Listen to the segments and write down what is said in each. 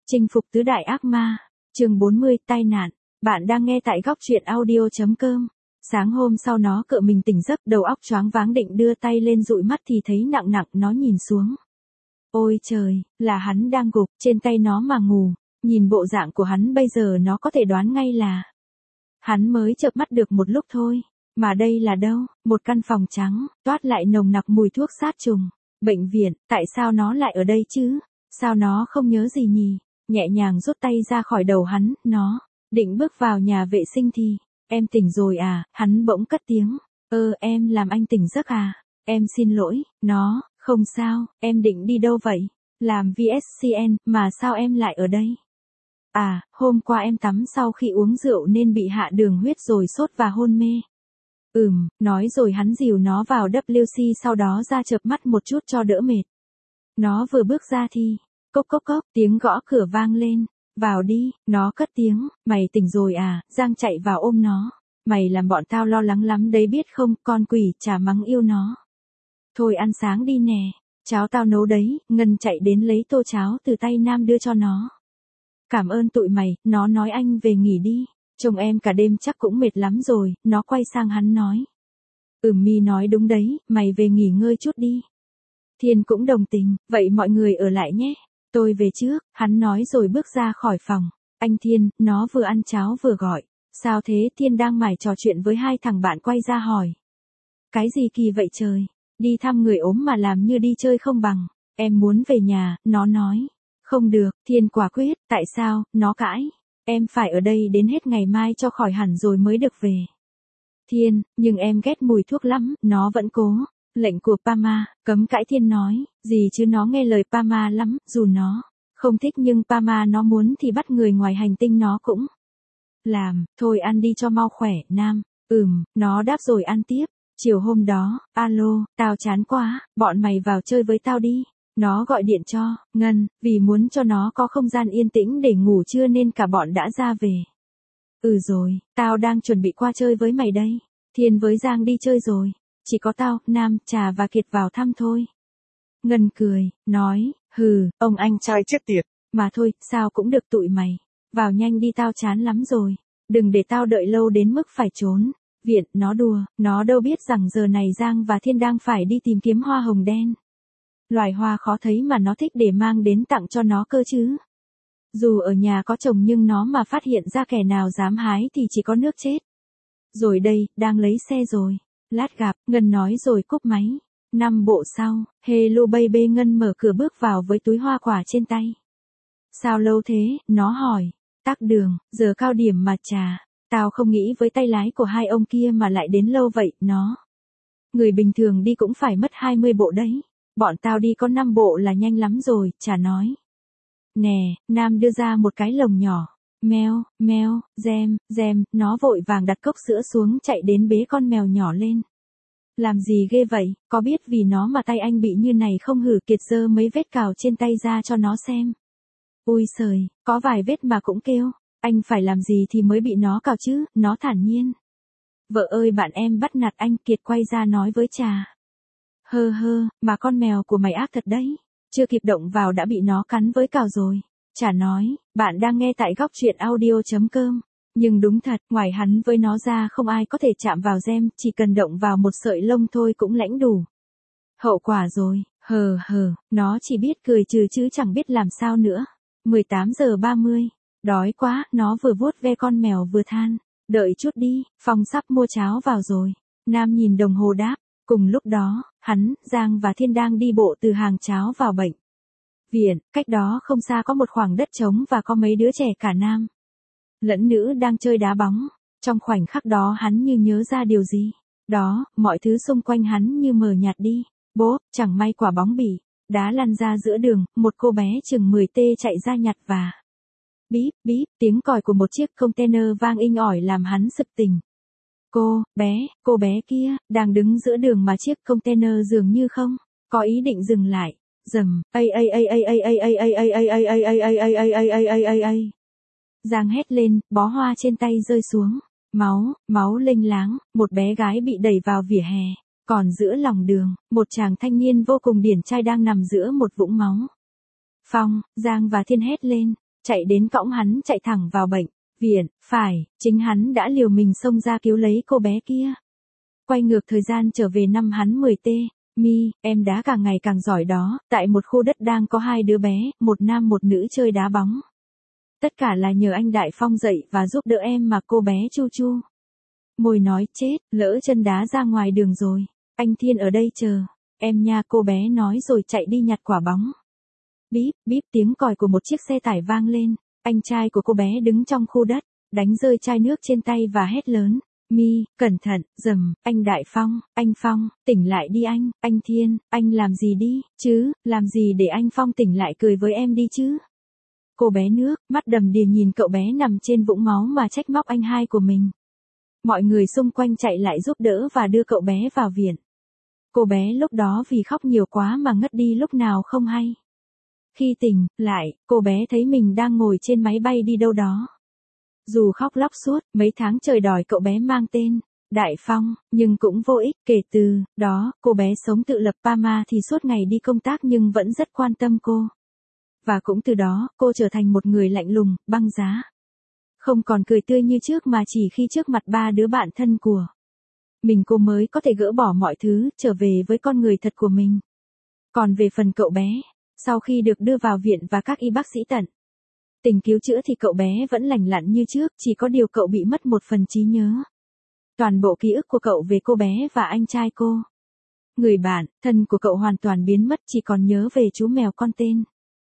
Chinh phục tứ đại ác ma, chương 40, tai nạn. Bạn đang nghe tại góc truyện audio.com. Sáng hôm sau nó cựa mình tỉnh giấc, đầu óc choáng váng, định đưa tay lên dụi mắt thì thấy nặng nặng, nó nhìn xuống. Ôi trời, là hắn đang gục trên tay nó mà ngủ. Nhìn bộ dạng của hắn bây giờ nó có thể đoán ngay là hắn mới chợp mắt được một lúc thôi. Mà đây là đâu? Một căn phòng trắng, toát lại nồng nặc mùi thuốc sát trùng. Bệnh viện, tại sao nó lại ở đây chứ? Sao nó không nhớ gì nhỉ? Nhẹ nhàng rút tay ra khỏi đầu hắn, nó định bước vào nhà vệ sinh thì, em tỉnh rồi à? Hắn bỗng cất tiếng. Em làm anh tỉnh giấc à? Em xin lỗi. Nó, không sao, em định đi đâu vậy? Làm VSCN, mà sao em lại ở đây? À, hôm qua em tắm sau khi uống rượu nên bị hạ đường huyết rồi sốt và hôn mê. Nói rồi hắn dìu nó vào WC, sau đó ra chợp mắt một chút cho đỡ mệt. Nó vừa bước ra thì, cốc cốc cốc, tiếng gõ cửa vang lên. Vào đi, nó cất tiếng. Mày tỉnh rồi à? Giang chạy vào ôm nó. Mày làm bọn tao lo lắng lắm đấy biết không, con quỷ, chả mắng yêu nó. Thôi ăn sáng đi nè, cháo tao nấu đấy. Ngân chạy đến lấy tô cháo từ tay Nam đưa cho nó. Cảm ơn tụi mày, nó nói anh về nghỉ đi. Chồng em cả đêm chắc cũng mệt lắm rồi. Nó quay sang hắn nói. Mi nói đúng đấy, mày về nghỉ ngơi chút đi. Thiên cũng đồng tình, vậy mọi người ở lại nhé. Tôi về trước, hắn nói rồi bước ra khỏi phòng. Anh Thiên, nó vừa ăn cháo vừa gọi. Sao thế? Thiên đang mải trò chuyện với hai thằng bạn quay ra hỏi. Cái gì kỳ vậy trời? Đi thăm người ốm mà làm như đi chơi không bằng. Em muốn về nhà, nó nói. Không được, Thiên quả quyết. Tại sao? Nó cãi. Em phải ở đây đến hết ngày mai cho khỏi hẳn rồi mới được về. Thiên, nhưng em ghét mùi thuốc lắm. Nó vẫn cố. Lệnh của Pama, cấm cãi. Thiên nói, gì chứ nó nghe lời Pama lắm, dù nó không thích nhưng Pama nó muốn thì bắt người ngoài hành tinh nó cũng làm. Thôi ăn đi cho mau khỏe. Nam, nó đáp rồi ăn tiếp. Chiều hôm đó, alo, tao chán quá, bọn mày vào chơi với tao đi. Nó gọi điện cho Ngân, vì muốn cho nó có không gian yên tĩnh để ngủ trưa nên cả bọn đã ra về. Rồi, tao đang chuẩn bị qua chơi với mày đây. Thiên với Giang đi chơi rồi. Chỉ có tao, Nam, Trà và Kiệt vào thăm thôi. Ngân cười, nói, ông anh trai chết tiệt. Mà thôi, sao cũng được tụi mày. Vào nhanh đi, tao chán lắm rồi. Đừng để tao đợi lâu đến mức phải trốn viện. Nó đùa, nó đâu biết rằng giờ này Giang và Thiên đang phải đi tìm kiếm hoa hồng đen. Loài hoa khó thấy mà nó thích để mang đến tặng cho nó cơ chứ. Dù ở nhà có chồng nhưng nó mà phát hiện ra kẻ nào dám hái thì chỉ có nước chết. Rồi đây, đang lấy xe rồi. Lát gặp, Ngân nói rồi cúp máy. 5 bộ sau, hello baby. Ngân mở cửa bước vào với túi hoa quả trên tay. Sao lâu thế? Nó hỏi. Tắc đường, giờ cao điểm mà Trà. Tao không nghĩ với tay lái của hai ông kia mà lại đến lâu vậy. Nó. Người bình thường đi cũng phải mất 20 bộ đấy. Bọn tao đi có 5 bộ là nhanh lắm rồi, Trà nói. Nè, Nam đưa ra một cái lồng nhỏ. Meo, meo, gem, nó vội vàng đặt cốc sữa xuống, chạy đến bế con mèo nhỏ lên. Làm gì ghê vậy, có biết vì nó mà tay anh bị như này không? Kiệt giơ mấy vết cào trên tay ra cho nó xem. Ôi trời, có vài vết mà cũng kêu. Anh phải làm gì thì mới bị nó cào chứ? Nó thản nhiên. Vợ ơi, bạn em bắt nạt anh. Kiệt quay ra nói với Trà. Mà con mèo của mày ác thật đấy. Chưa kịp động vào đã bị nó cắn với cào rồi. Trà nói, bạn đang nghe tại góc truyện audio.com. Nhưng đúng thật, ngoài hắn với nó ra không ai có thể chạm vào gem, chỉ cần động vào một sợi lông thôi cũng lãnh đủ hậu quả rồi. Nó chỉ biết cười trừ chứ chẳng biết làm sao nữa. 18:30. Đói quá, nó vừa vuốt ve con mèo vừa than. Đợi chút đi, Phong sắp mua cháo vào rồi. Nam nhìn đồng hồ đáp. Cùng lúc đó, hắn, Giang và Thiên đang đi bộ từ hàng cháo vào bệnh viện. Cách đó không xa có một khoảng đất trống và có mấy đứa trẻ cả nam lẫn nữ đang chơi đá bóng. Trong khoảnh khắc đó hắn như nhớ ra điều gì đó, mọi thứ xung quanh hắn như mờ nhạt đi. Bốp, chẳng may quả bóng bị đá lăn ra giữa đường. Một cô bé chừng 10T chạy ra nhặt và bíp bíp, tiếng còi của một chiếc container vang inh ỏi làm hắn sực tỉnh. Cô bé kia, đang đứng giữa đường mà chiếc container dường như không có ý định dừng lại. Rầm, Giang hét lên, bó hoa trên tay rơi xuống. Máu lênh láng, một bé gái bị đẩy vào vỉa hè. Còn giữa lòng đường, một chàng thanh niên vô cùng điển trai đang nằm giữa một vũng máu. Phong, Giang và Thiên hét lên. chạy đến cõng hắn chạy thẳng vào bệnh viện, phải, chính hắn đã liều mình xông ra cứu lấy cô bé kia. Quay ngược thời gian trở về năm hắn 10T, Mi, em đá càng ngày càng giỏi đó, tại một khu đất đang có 2 đứa bé, một nam một nữ chơi đá bóng. Tất cả là nhờ anh Đại Phong dạy và giúp đỡ em mà cô bé Chu Chu. Môi nói chết, lỡ chân đá ra ngoài đường rồi, anh Thiên ở đây chờ, em nha, cô bé nói rồi chạy đi nhặt quả bóng. Bíp, bíp, tiếng còi của một chiếc xe tải vang lên, anh trai của cô bé đứng trong khu đất, đánh rơi chai nước trên tay và hét lớn. Mi, cẩn thận, dầm, anh Đại Phong, anh Phong, tỉnh lại đi anh Thiên, anh làm gì đi, chứ, làm gì để anh Phong tỉnh lại cười với em đi chứ. Cô bé nước, mắt đầm đìa nhìn cậu bé nằm trên vũng máu mà trách móc anh hai của mình. Mọi người xung quanh chạy lại giúp đỡ và đưa cậu bé vào viện. Cô bé lúc đó vì khóc nhiều quá mà ngất đi lúc nào không hay. Khi tỉnh lại, cô bé thấy mình đang ngồi trên máy bay đi đâu đó. Dù khóc lóc suốt mấy tháng trời đòi cậu bé mang tên Đại Phong, nhưng cũng vô ích. Kể từ đó, cô bé sống tự lập. Pama thì suốt ngày đi công tác nhưng vẫn rất quan tâm cô. Và cũng từ đó, cô trở thành một người lạnh lùng, băng giá. Không còn cười tươi như trước mà chỉ khi trước mặt 3 đứa bạn thân của mình cô mới có thể gỡ bỏ mọi thứ, trở về với con người thật của mình. Còn về phần cậu bé, sau khi được đưa vào viện và các y bác sĩ tận tình cứu chữa thì cậu bé vẫn lành lặn như trước, chỉ có điều cậu bị mất một phần trí nhớ. Toàn bộ ký ức của cậu về cô bé và anh trai cô. Người bạn, thân của cậu hoàn toàn biến mất, chỉ còn nhớ về chú mèo con tên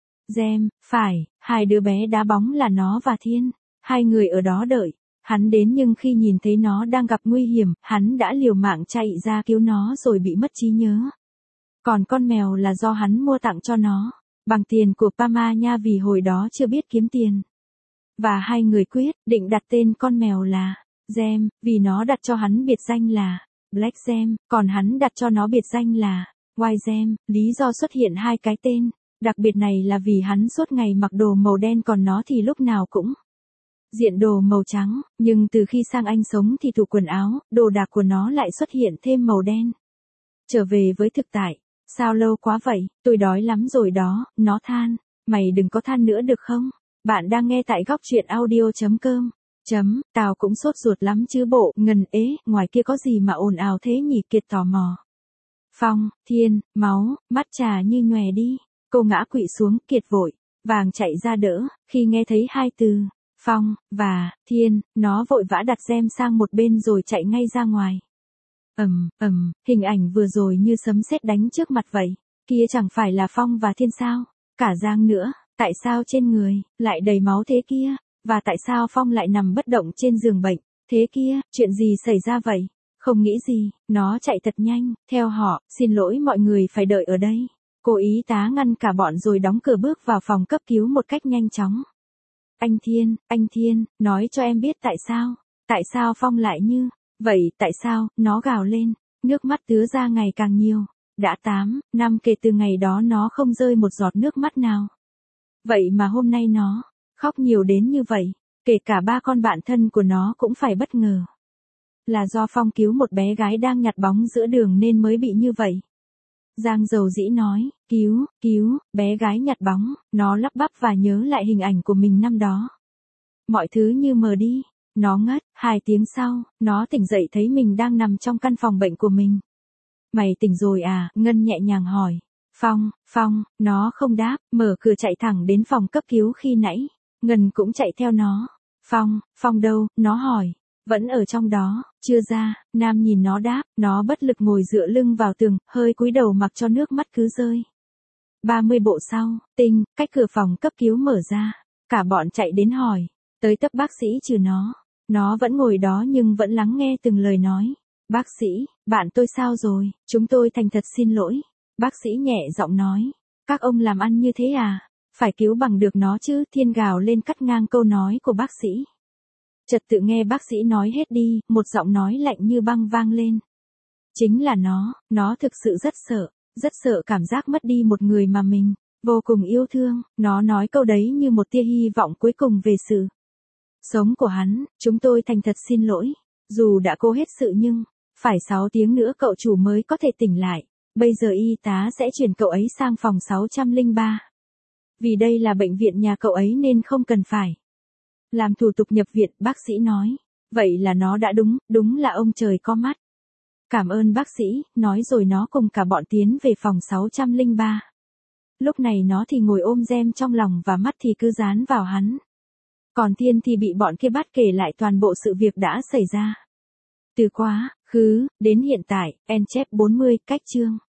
Gem, phải, 2 đứa bé đá bóng là nó và Thiên. 2 người ở đó đợi hắn đến, nhưng khi nhìn thấy nó đang gặp nguy hiểm, hắn đã liều mạng chạy ra cứu nó rồi bị mất trí nhớ. Còn con mèo là do hắn mua tặng cho nó, bằng tiền của Pama nha, vì hồi đó chưa biết kiếm tiền. Và 2 người quyết định đặt tên con mèo là Gem, vì nó đặt cho hắn biệt danh là Black Gem, còn hắn đặt cho nó biệt danh là White Gem. Lý do xuất hiện 2 cái tên đặc biệt này là vì hắn suốt ngày mặc đồ màu đen, còn nó thì lúc nào cũng diện đồ màu trắng, nhưng từ khi sang Anh sống thì tủ quần áo, đồ đạc của nó lại xuất hiện thêm màu đen. Trở về với thực tại, sao lâu quá vậy, tôi đói lắm rồi đó, nó than, mày đừng có than nữa được không? Bạn đang nghe tại góc truyện audio.com. Tao cũng sốt ruột lắm chứ bộ, Ngân ế, ngoài kia có gì mà ồn ào thế nhỉ? Kiệt tò mò. Phong, Thiên, máu, mắt trà như nhòe đi. Cô ngã quỵ xuống, Kiệt vội vàng chạy ra đỡ, khi nghe thấy 2 từ Phong và Thiên, nó vội vã đặt Gem sang một bên rồi chạy ngay ra ngoài. Hình ảnh vừa rồi như sấm sét đánh trước mặt vậy. Kia chẳng phải là Phong và Thiên sao? Cả Giang nữa, tại sao trên người lại đầy máu thế kia? Và tại sao Phong lại nằm bất động trên giường bệnh thế kia? Chuyện gì xảy ra vậy? Không nghĩ gì, nó chạy thật nhanh, theo họ, xin lỗi mọi người phải đợi ở đây. Cô y tá ngăn cả bọn rồi đóng cửa bước vào phòng cấp cứu một cách nhanh chóng. Anh Thiên, nói cho em biết tại sao Phong lại như vậy, tại sao, nó gào lên, nước mắt tứa ra ngày càng nhiều. Đã 8 năm kể từ ngày đó nó không rơi một giọt nước mắt nào. Vậy mà hôm nay nó khóc nhiều đến như vậy, kể cả 3 con bạn thân của nó cũng phải bất ngờ. Là do Phong cứu một bé gái đang nhặt bóng giữa đường nên mới bị như vậy. Giang dầu dĩ nói, cứu, bé gái nhặt bóng, nó lắp bắp và nhớ lại hình ảnh của mình năm đó. Mọi thứ như mờ đi, nó ngất, 2 tiếng sau, nó tỉnh dậy thấy mình đang nằm trong căn phòng bệnh của mình. Mày tỉnh rồi à? Ngân nhẹ nhàng hỏi. Phong, nó không đáp, mở cửa chạy thẳng đến phòng cấp cứu khi nãy. Ngân cũng chạy theo nó. Phong đâu? Nó hỏi. Vẫn ở trong đó, chưa ra. Nam nhìn nó đáp, nó bất lực ngồi dựa lưng vào tường, hơi cúi đầu mặc cho nước mắt cứ rơi. 30 bộ sau, cách cửa phòng cấp cứu mở ra. Cả bọn chạy đến hỏi. Tới tấp bác sĩ trừ nó. Nó vẫn ngồi đó nhưng vẫn lắng nghe từng lời nói. Bác sĩ, bạn tôi sao rồi? Chúng tôi thành thật xin lỗi. Bác sĩ nhẹ giọng nói. Các ông làm ăn như thế à? Phải cứu bằng được nó chứ. Thiên gào lên cắt ngang câu nói của bác sĩ. Trật tự nghe bác sĩ nói hết đi, một giọng nói lạnh như băng vang lên. Chính là nó thực sự rất sợ cảm giác mất đi một người mà mình vô cùng yêu thương. Nó nói câu đấy như một tia hy vọng cuối cùng về sự sống của hắn. Chúng tôi thành thật xin lỗi. Dù đã cố hết sự nhưng phải 6 tiếng nữa cậu chủ mới có thể tỉnh lại. Bây giờ y tá sẽ chuyển cậu ấy sang phòng 603. Vì đây là bệnh viện nhà cậu ấy nên không cần phải làm thủ tục nhập viện, bác sĩ nói. Vậy là nó đã đúng là ông trời có mắt. Cảm ơn bác sĩ, nói rồi nó cùng cả bọn tiến về phòng 603. Lúc này nó thì ngồi ôm Gem trong lòng và mắt thì cứ dán vào hắn. Còn Thiên thì bị bọn kia bắt kể lại toàn bộ sự việc đã xảy ra. Từ quá khứ đến hiện tại, En chép 40, cách chương.